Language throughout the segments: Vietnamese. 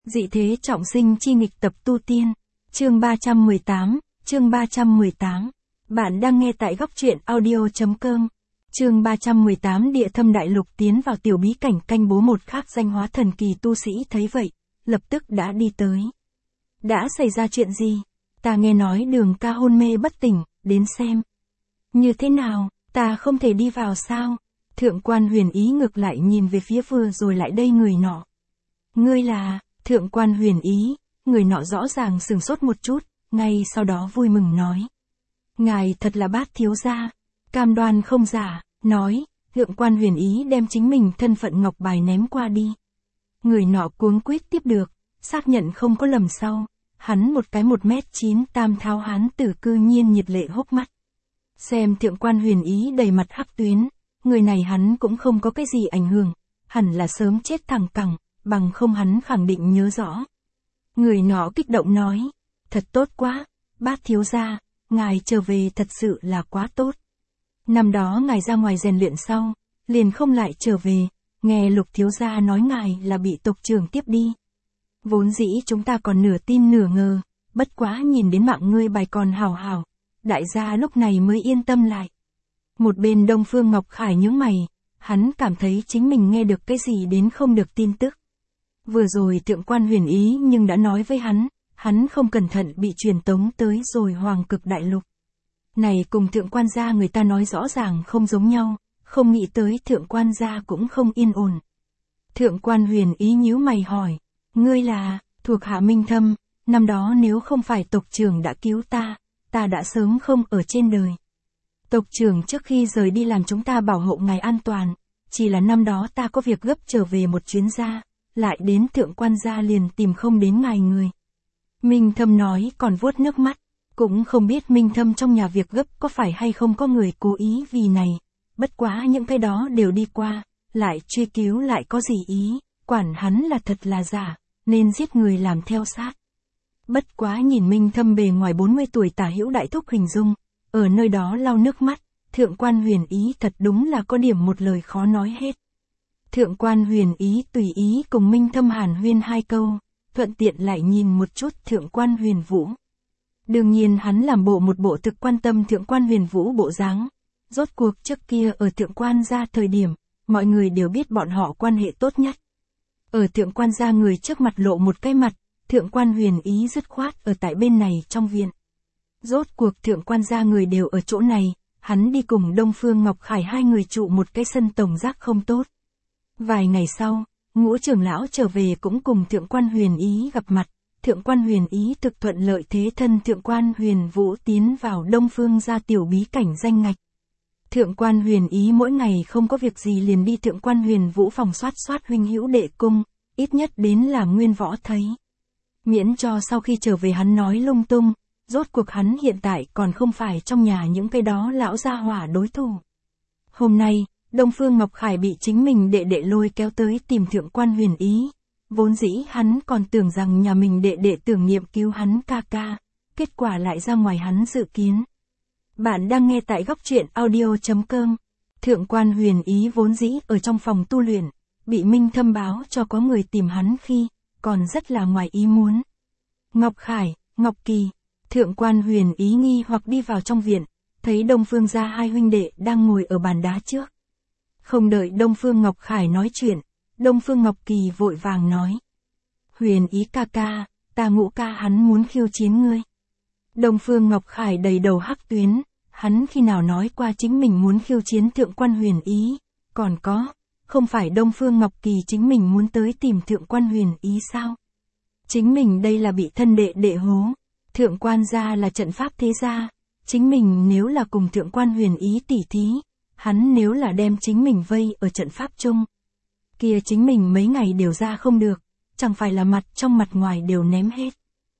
Dị thế trọng sinh chi nghịch tập tu tiên. Chương 318. Bạn đang nghe tại góc truyện audio.com. Chương 318 Địa Thâm Đại Lục tiến vào tiểu bí cảnh canh bố một khác danh hóa thần kỳ tu sĩ thấy vậy, lập tức đã đi tới. Đã xảy ra chuyện gì? Ta nghe nói Đường ca hôn mê bất tỉnh, đến xem. Như thế nào, ta không thể đi vào sao? Thượng quan Huyền Ý ngược lại nhìn về phía vừa rồi lại đây người nọ. Ngươi là... Thượng quan Huyền Ý, người nọ rõ ràng sửng sốt một chút, ngay sau đó vui mừng nói. Ngài thật là Bát thiếu gia, cam đoan không giả, nói, Thượng quan Huyền Ý đem chính mình thân phận ngọc bài ném qua đi. Người nọ cuống quýt tiếp được, xác nhận không có lầm sau, hắn một cái 1m9 tam thao hán tử cư nhiên nhiệt lệ hốc mắt. Xem Thượng quan Huyền Ý đầy mặt hắc tuyến, người này hắn cũng không có cái gì ảnh hưởng, hẳn là sớm chết thẳng cẳng. Bằng không hắn khẳng định nhớ rõ. Người nọ kích động nói, thật tốt quá, Bát thiếu gia, ngài trở về thật sự là quá tốt. Năm đó ngài ra ngoài rèn luyện sau, liền không lại trở về, nghe Lục thiếu gia nói ngài là bị tộc trưởng tiếp đi. Vốn dĩ chúng ta còn nửa tin nửa ngờ, bất quá nhìn đến mạng ngươi bài còn hảo hảo, đại gia lúc này mới yên tâm lại. Một bên Đông Phương Ngọc Khải nhướng mày, hắn cảm thấy chính mình nghe được cái gì đến không được tin tức. Vừa rồi Thượng quan Huyền Ý nhưng đã nói với hắn không cẩn thận bị truyền tống tới rồi Hoàng Cực Đại Lục. Này cùng Thượng quan gia người ta nói rõ ràng không giống nhau, không nghĩ tới Thượng quan gia cũng không yên ổn. Thượng quan Huyền Ý nhíu mày hỏi, ngươi là, thuộc hạ Minh Thâm, năm đó nếu không phải tộc trưởng đã cứu ta đã sớm không ở trên đời. Tộc trưởng trước khi rời đi làm chúng ta bảo hộ ngài an toàn, chỉ là năm đó ta có việc gấp trở về một chuyến ra. Lại đến Thượng quan gia liền tìm không đến ngài người. Minh Thâm nói còn vuốt nước mắt, cũng không biết Minh Thâm trong nhà việc gấp có phải hay không có người cố ý vì này, bất quá những cái đó đều đi qua, lại truy cứu lại có gì ý, quản hắn là thật là giả, nên giết người làm theo sát. Bất quá nhìn Minh Thâm bề ngoài 40 tuổi tả hữu đại thúc hình dung, ở nơi đó lau nước mắt, Thượng quan Huyền Ý thật đúng là có điểm một lời khó nói hết. Thượng quan Huyền Ý tùy ý cùng Minh Thâm hàn huyên hai câu, thuận tiện lại nhìn một chút Thượng quan Huyền Vũ. Đương nhiên hắn làm một bộ thực quan tâm Thượng quan Huyền Vũ bộ dáng. Rốt cuộc trước kia ở Thượng quan gia thời điểm, mọi người đều biết bọn họ quan hệ tốt nhất. Ở Thượng quan gia người trước mặt lộ một cái mặt, Thượng quan Huyền Ý dứt khoát ở tại bên này trong viện. Rốt cuộc Thượng quan gia người đều ở chỗ này, hắn đi cùng Đông Phương Ngọc Khải hai người trụ một cái sân tổng giác không tốt. Vài ngày sau, Ngũ trưởng lão trở về cũng cùng Thượng quan Huyền Ý gặp mặt, Thượng quan Huyền Ý thực thuận lợi thế thân Thượng quan Huyền Vũ tiến vào Đông Phương gia tiểu bí cảnh danh ngạch. Thượng quan Huyền Ý mỗi ngày không có việc gì liền đi Thượng quan Huyền Vũ phòng soát huynh hữu đệ cung, ít nhất đến là Nguyên Võ thấy. Miễn cho sau khi trở về hắn nói lung tung, rốt cuộc hắn hiện tại còn không phải trong nhà những cái đó lão gia hỏa đối thủ. Hôm nay, Đông Phương Ngọc Khải bị chính mình đệ đệ lôi kéo tới tìm Thượng quan Huyền Ý. Vốn dĩ hắn còn tưởng rằng nhà mình đệ đệ tưởng niệm cứu hắn ca ca, kết quả lại ra ngoài hắn dự kiến. Bạn đang nghe tại góc truyện audio.com. Thượng quan Huyền Ý vốn dĩ ở trong phòng tu luyện, bị Minh Thâm báo cho có người tìm hắn khi, còn rất là ngoài ý muốn. Ngọc Khải, Ngọc Kỳ, Thượng quan Huyền Ý nghi hoặc đi vào trong viện, thấy Đông Phương gia hai huynh đệ đang ngồi ở bàn đá trước. Không đợi Đông Phương Ngọc Khải nói chuyện, Đông Phương Ngọc Kỳ vội vàng nói. Huyền Ý ca ca, ta Ngũ ca hắn muốn khiêu chiến ngươi. Đông Phương Ngọc Khải đầy đầu hắc tuyến, hắn khi nào nói qua chính mình muốn khiêu chiến Thượng quan Huyền Ý, còn có, không phải Đông Phương Ngọc Kỳ chính mình muốn tới tìm Thượng quan Huyền Ý sao? Chính mình đây là bị thân đệ đệ hố, Thượng quan gia là trận pháp thế gia, chính mình nếu là cùng Thượng quan Huyền Ý tỉ thí. Hắn nếu là đem chính mình vây ở trận pháp chung, kia chính mình mấy ngày đều ra không được, chẳng phải là mặt trong mặt ngoài đều ném hết.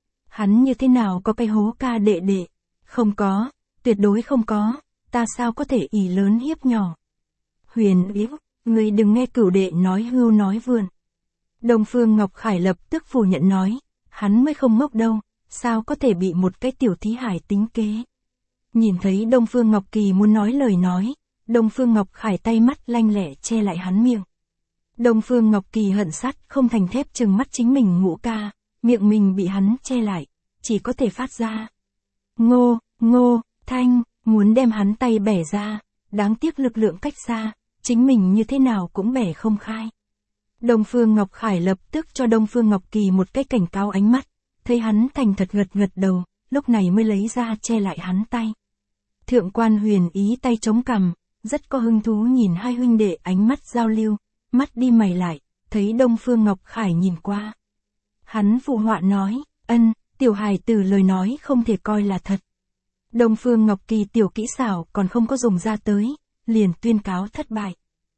Hắn như thế nào có cái hố ca đệ đệ? Không có, tuyệt đối không có, ta sao có thể ỷ lớn hiếp nhỏ. Huyền Ý, ngươi đừng nghe cửu đệ nói hưu nói vượn. Đông Phương Ngọc Khải lập tức phủ nhận nói, hắn mới không ngốc đâu, sao có thể bị một cái tiểu thí hải tính kế. Nhìn thấy Đông Phương Ngọc Kỳ muốn nói lời nói, Đông Phương Ngọc Khải tay mắt lanh lẹ che lại hắn miệng. Đông Phương Ngọc Kỳ hận sắt không thành thép trừng mắt chính mình Ngũ ca, miệng mình bị hắn che lại, chỉ có thể phát ra ngô, ngô, thanh, muốn đem hắn tay bẻ ra, đáng tiếc lực lượng cách xa, chính mình như thế nào cũng bẻ không khai. Đông Phương Ngọc Khải lập tức cho Đông Phương Ngọc Kỳ một cái cảnh cáo ánh mắt, thấy hắn thành thật gật gật đầu, lúc này mới lấy ra che lại hắn tay. Thượng quan Huyền Ý tay chống cằm, rất có hứng thú nhìn hai huynh đệ ánh mắt giao lưu, mắt đi mày lại, thấy Đông Phương Ngọc Khải nhìn qua. Hắn phụ họa nói, ân, tiểu hài tử lời nói không thể coi là thật. Đông Phương Ngọc Kỳ tiểu kỹ xảo còn không có dùng ra tới, liền tuyên cáo thất bại.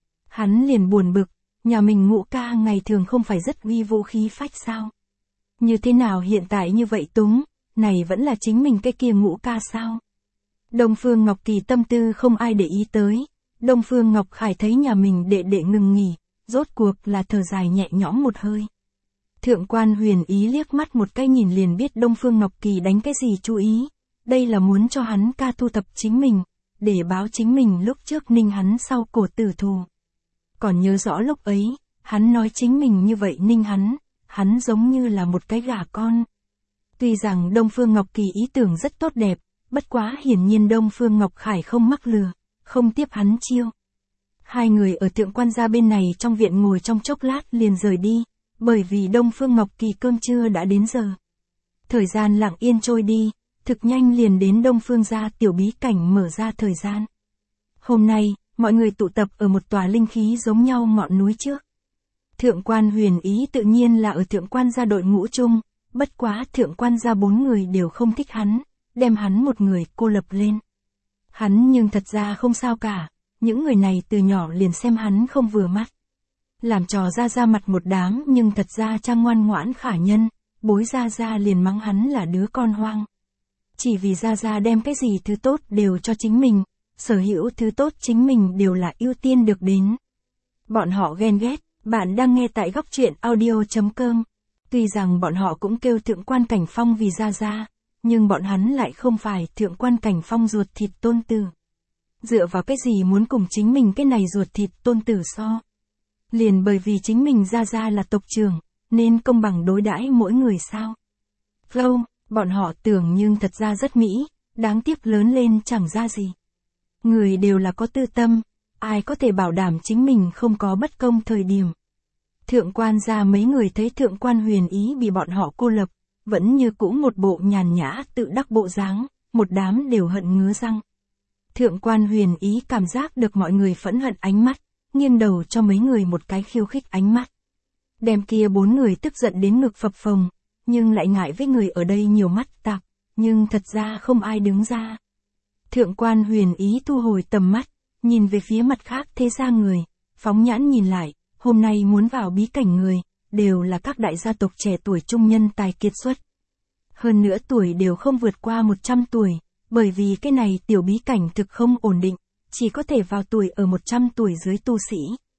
Hắn liền buồn bực, nhà mình Ngũ ca ngày thường không phải rất uy vũ khí phách sao? Như thế nào hiện tại như vậy túng, này vẫn là chính mình cái kia Ngũ ca sao? Đông Phương Ngọc Kỳ tâm tư không ai để ý tới, Đông Phương Ngọc Khải thấy nhà mình đệ đệ ngừng nghỉ, rốt cuộc là thở dài nhẹ nhõm một hơi. Thượng quan Huyền Ý liếc mắt một cái nhìn liền biết Đông Phương Ngọc Kỳ đánh cái gì chú ý, đây là muốn cho hắn ca thu thập chính mình, để báo chính mình lúc trước ninh hắn sau cổ tử thù. Còn nhớ rõ lúc ấy, hắn nói chính mình như vậy ninh hắn giống như là một cái gà con. Tuy rằng Đông Phương Ngọc Kỳ ý tưởng rất tốt đẹp, bất quá hiển nhiên Đông Phương Ngọc Khải không mắc lừa, không tiếp hắn chiêu. Hai người ở thượng quan gia bên này trong viện ngồi trong chốc lát liền rời đi, bởi vì Đông Phương Ngọc Kỳ cơm trưa đã đến giờ. Thời gian lặng yên trôi đi, thực nhanh liền đến Đông Phương gia tiểu bí cảnh mở ra thời gian. Hôm nay, mọi người tụ tập ở một tòa linh khí giống nhau ngọn núi trước. Thượng quan Huyền Ý tự nhiên là ở thượng quan gia đội ngũ chung, bất quá thượng quan gia 4 người đều không thích hắn, đem hắn một người cô lập lên. Hắn nhưng thật ra không sao cả, những người này từ nhỏ liền xem hắn không vừa mắt. Làm trò ra mặt một đám nhưng thật ra trang ngoan ngoãn khả nhân, bối ra liền mắng hắn là đứa con hoang. Chỉ vì ra đem cái gì thứ tốt đều cho chính mình, sở hữu thứ tốt chính mình đều là ưu tiên được đến. Bọn họ ghen ghét, bạn đang nghe tại góc truyện audio.com. Tuy rằng bọn họ cũng kêu thượng quan Cảnh Phong vì ra, nhưng bọn hắn lại không phải thượng quan Cảnh Phong ruột thịt tôn tử. Dựa vào cái gì muốn cùng chính mình cái này ruột thịt tôn tử so? Liền bởi vì chính mình ra là tộc trưởng, nên công bằng đối đãi mỗi người sao? Flow, bọn họ tưởng nhưng thật ra rất mỹ, đáng tiếc lớn lên chẳng ra gì. Người đều là có tư tâm, ai có thể bảo đảm chính mình không có bất công thời điểm. Thượng quan gia mấy người thấy thượng quan Huyền Ý bị bọn họ cô lập, vẫn như cũ một bộ nhàn nhã tự đắc bộ dáng, một đám đều hận ngứa răng. Thượng quan Huyền Ý cảm giác được mọi người phẫn hận ánh mắt, nghiêng đầu cho mấy người một cái khiêu khích ánh mắt. Đem kia 4 người tức giận đến ngực phập phồng, nhưng lại ngại với người ở đây nhiều mắt tạc, nhưng thật ra không ai đứng ra. Thượng quan Huyền Ý thu hồi tầm mắt, nhìn về phía mặt khác thế gia người, phóng nhãn nhìn lại, hôm nay muốn vào bí cảnh người, đều là các đại gia tộc trẻ tuổi trung nhân tài kiệt xuất. Hơn nữa tuổi đều không vượt qua 100 tuổi, bởi vì cái này tiểu bí cảnh thực không ổn định, chỉ có thể vào tuổi ở 100 tuổi dưới tu sĩ.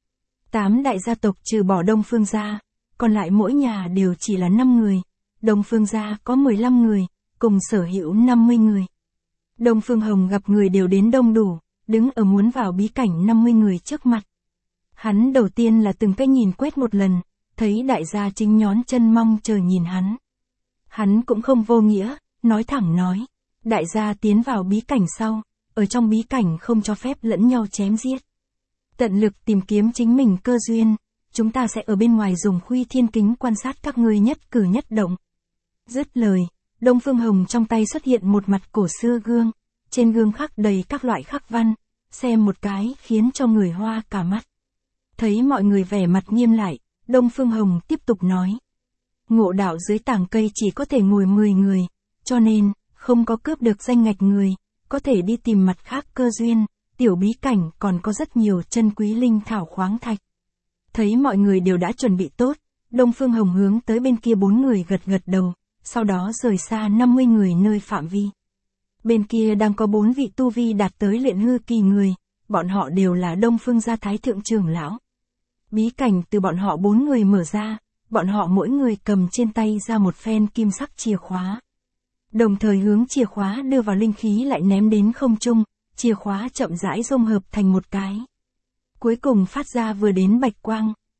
8 đại gia tộc trừ bỏ Đông Phương gia, còn lại mỗi nhà đều chỉ là 5 người, Đông Phương gia có 15 người, cùng sở hữu 50 người. Đông Phương Hồng gặp người đều đến đông đủ, đứng ở muốn vào bí cảnh 50 người trước mặt. Hắn đầu tiên là từng cái nhìn quét một lần, thấy đại gia chính nhón chân mong chờ nhìn hắn. Hắn cũng không vô nghĩa, nói thẳng nói, đại gia tiến vào bí cảnh sau, ở trong bí cảnh không cho phép lẫn nhau chém giết. Tận lực tìm kiếm chính mình cơ duyên, chúng ta sẽ ở bên ngoài dùng Khuy Thiên Kính quan sát các ngươi nhất cử nhất động. Dứt lời, Đông Phương Hồng trong tay xuất hiện một mặt cổ xưa gương, trên gương khắc đầy các loại khắc văn, xem một cái khiến cho người hoa cả mắt. Thấy mọi người vẻ mặt nghiêm lại, Đông Phương Hồng tiếp tục nói. Ngộ đạo dưới tảng cây chỉ có thể ngồi 10 người, cho nên, không có cướp được danh ngạch người, có thể đi tìm mặt khác cơ duyên, tiểu bí cảnh còn có rất nhiều chân quý linh thảo khoáng thạch. Thấy mọi người đều đã chuẩn bị tốt, Đông Phương Hồng hướng tới bên kia 4 người gật đầu, sau đó rời xa 50 người nơi phạm vi. Bên kia đang có 4 vị tu vi đạt tới luyện hư kỳ người, bọn họ đều là Đông Phương gia thái thượng trưởng lão. Bí cảnh từ bọn họ 4 người mở ra, bọn họ mỗi người cầm trên tay ra một phen kim sắc chìa khóa. Đồng thời hướng chìa khóa đưa vào linh khí lại ném đến không trung, chìa khóa chậm rãi dung hợp thành một cái. Cuối cùng phát ra vừa đến bạch quang,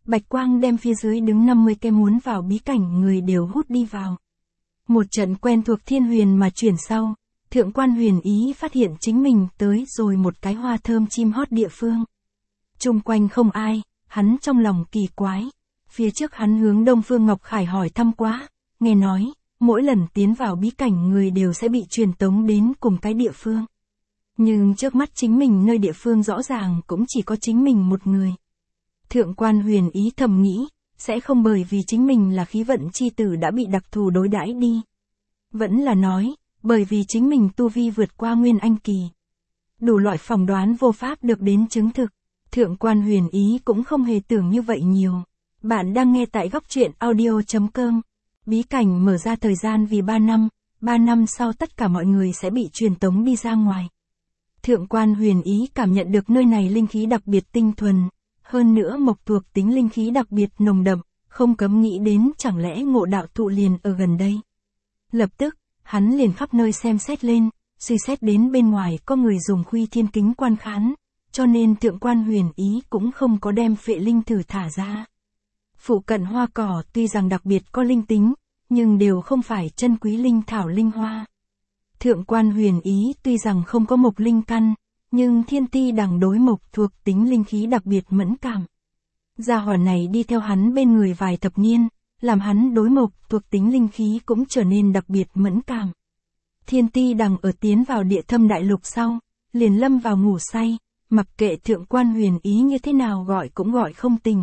bạch quang đem phía dưới đứng 50 cái muốn vào bí cảnh người đều hút đi vào. Một trận quen thuộc thiên huyền mà chuyển sau, Thượng quan Huyền Ý phát hiện chính mình tới rồi một cái hoa thơm chim hót địa phương. Chung quanh không ai, hắn trong lòng kỳ quái. Phía trước hắn hướng Đông Phương Ngọc Khải hỏi thăm quá, nghe nói, mỗi lần tiến vào bí cảnh người đều sẽ bị truyền tống đến cùng cái địa phương. Nhưng trước mắt chính mình nơi địa phương rõ ràng cũng chỉ có chính mình một người. Thượng quan Huyền Ý thầm nghĩ, sẽ không bởi vì chính mình là khí vận chi tử đã bị đặc thù đối đãi đi. Vẫn là nói, bởi vì chính mình tu vi vượt qua Nguyên Anh kỳ. Đủ loại phỏng đoán vô pháp được đến chứng thực. Thượng quan Huyền Ý cũng không hề tưởng như vậy nhiều. Bạn đang nghe tại góc truyện audio.com. Bí cảnh mở ra thời gian vì 3 năm, 3 năm sau tất cả mọi người sẽ bị truyền tống đi ra ngoài. Thượng quan Huyền Ý cảm nhận được nơi này linh khí đặc biệt tinh thuần, hơn nữa mộc thuộc tính linh khí đặc biệt nồng đậm, không cấm nghĩ đến chẳng lẽ Ngộ Đạo Thụ liền ở gần đây. Lập tức, hắn liền khắp nơi xem xét lên, suy xét đến bên ngoài có người dùng Khuy Thiên Kính quan khán, cho nên Thượng quan Huyền Ý cũng không có đem phệ linh thử thả ra. Phụ cận hoa cỏ tuy rằng đặc biệt có linh tính, nhưng đều không phải chân quý linh thảo linh hoa. Thượng quan Huyền Ý tuy rằng không có mộc linh căn, nhưng thiên ti đằng đối mộc thuộc tính linh khí đặc biệt mẫn cảm. Gia hỏa này đi theo hắn bên người vài thập niên, làm hắn đối mộc thuộc tính linh khí cũng trở nên đặc biệt mẫn cảm. Thiên ti đằng ở tiến vào địa thâm đại lục sau, liền lâm vào ngủ say, mặc kệ Thượng quan Huyền Ý như thế nào gọi cũng gọi không tỉnh.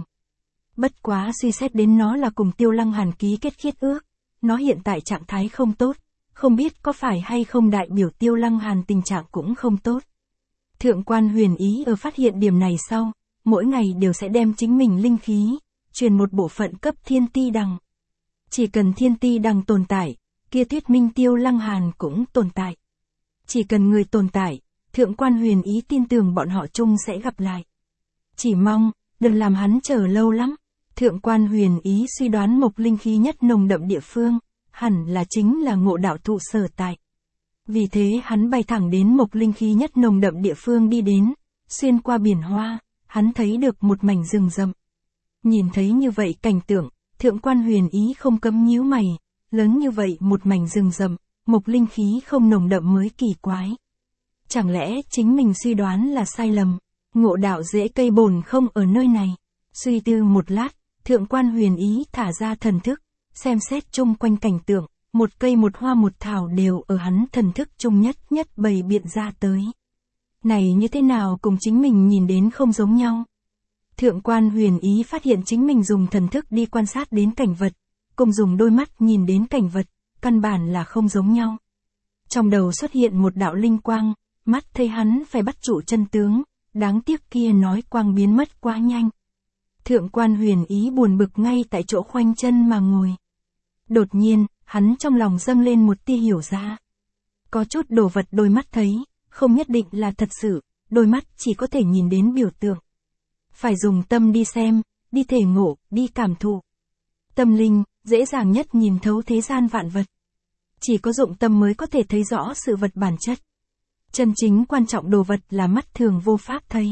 Bất quá suy xét đến nó là cùng Tiêu Lăng Hàn ký kết khiết ước, nó hiện tại trạng thái không tốt, không biết có phải hay không đại biểu Tiêu Lăng Hàn tình trạng cũng không tốt. Thượng quan Huyền Ý ở phát hiện điểm này sau, mỗi ngày đều sẽ đem chính mình linh khí, truyền một bộ phận cấp thiên ti đằng. Chỉ cần thiên ti đằng tồn tại, kia thuyết minh Tiêu Lăng Hàn cũng tồn tại. Chỉ cần người tồn tại, Thượng quan Huyền Ý tin tưởng bọn họ chung sẽ gặp lại. Chỉ mong, đừng làm hắn chờ lâu lắm. Thượng quan Huyền Ý suy đoán mộc linh khí nhất nồng đậm địa phương, hẳn là chính là Ngộ Đạo Thụ sở tại. Vì thế hắn bay thẳng đến mộc linh khí nhất nồng đậm địa phương đi đến, xuyên qua biển hoa, hắn thấy được một mảnh rừng rậm. Nhìn thấy như vậy cảnh tượng, Thượng quan Huyền Ý không cấm nhíu mày, lớn như vậy một mảnh rừng rậm, mộc linh khí không nồng đậm mới kỳ quái. Chẳng lẽ chính mình suy đoán là sai lầm, Ngộ đạo rễ cây bồn không ở nơi này. Suy tư một lát, Thượng quan Huyền Ý thả ra thần thức, xem xét chung quanh cảnh tượng, một cây một hoa một thảo đều ở hắn thần thức chung nhất nhất bày biện ra tới. Này như thế nào cùng chính mình nhìn đến không giống nhau. Thượng quan Huyền Ý phát hiện chính mình dùng thần thức đi quan sát đến cảnh vật, cùng dùng đôi mắt nhìn đến cảnh vật, căn bản là không giống nhau. Trong đầu xuất hiện một đạo linh quang, mắt thấy hắn phải bắt trụ chân tướng, đáng tiếc kia nói quang biến mất quá nhanh. Thượng quan Huyền Ý buồn bực ngay tại chỗ khoanh chân mà ngồi. Đột nhiên, hắn trong lòng dâng lên một tia hiểu ra. Có chút đồ vật đôi mắt thấy, không nhất định là thật sự, đôi mắt chỉ có thể nhìn đến biểu tượng. Phải dùng tâm đi xem, đi thể ngộ, đi cảm thụ. Tâm linh, dễ dàng nhất nhìn thấu thế gian vạn vật. Chỉ có dụng tâm mới có thể thấy rõ sự vật bản chất. Chân chính quan trọng đồ vật là mắt thường vô pháp thấy.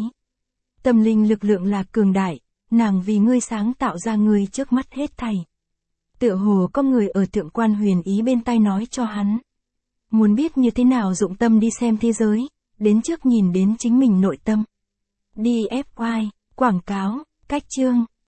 Tâm linh lực lượng là cường đại, nàng vì ngươi sáng tạo ra ngươi trước mắt hết thảy. Tựa hồ có người ở Thượng quan Huyền Ý bên tai nói cho hắn. Muốn biết như thế nào dụng tâm đi xem thế giới, đến trước nhìn đến chính mình nội tâm. DFY, quảng cáo, cách chương.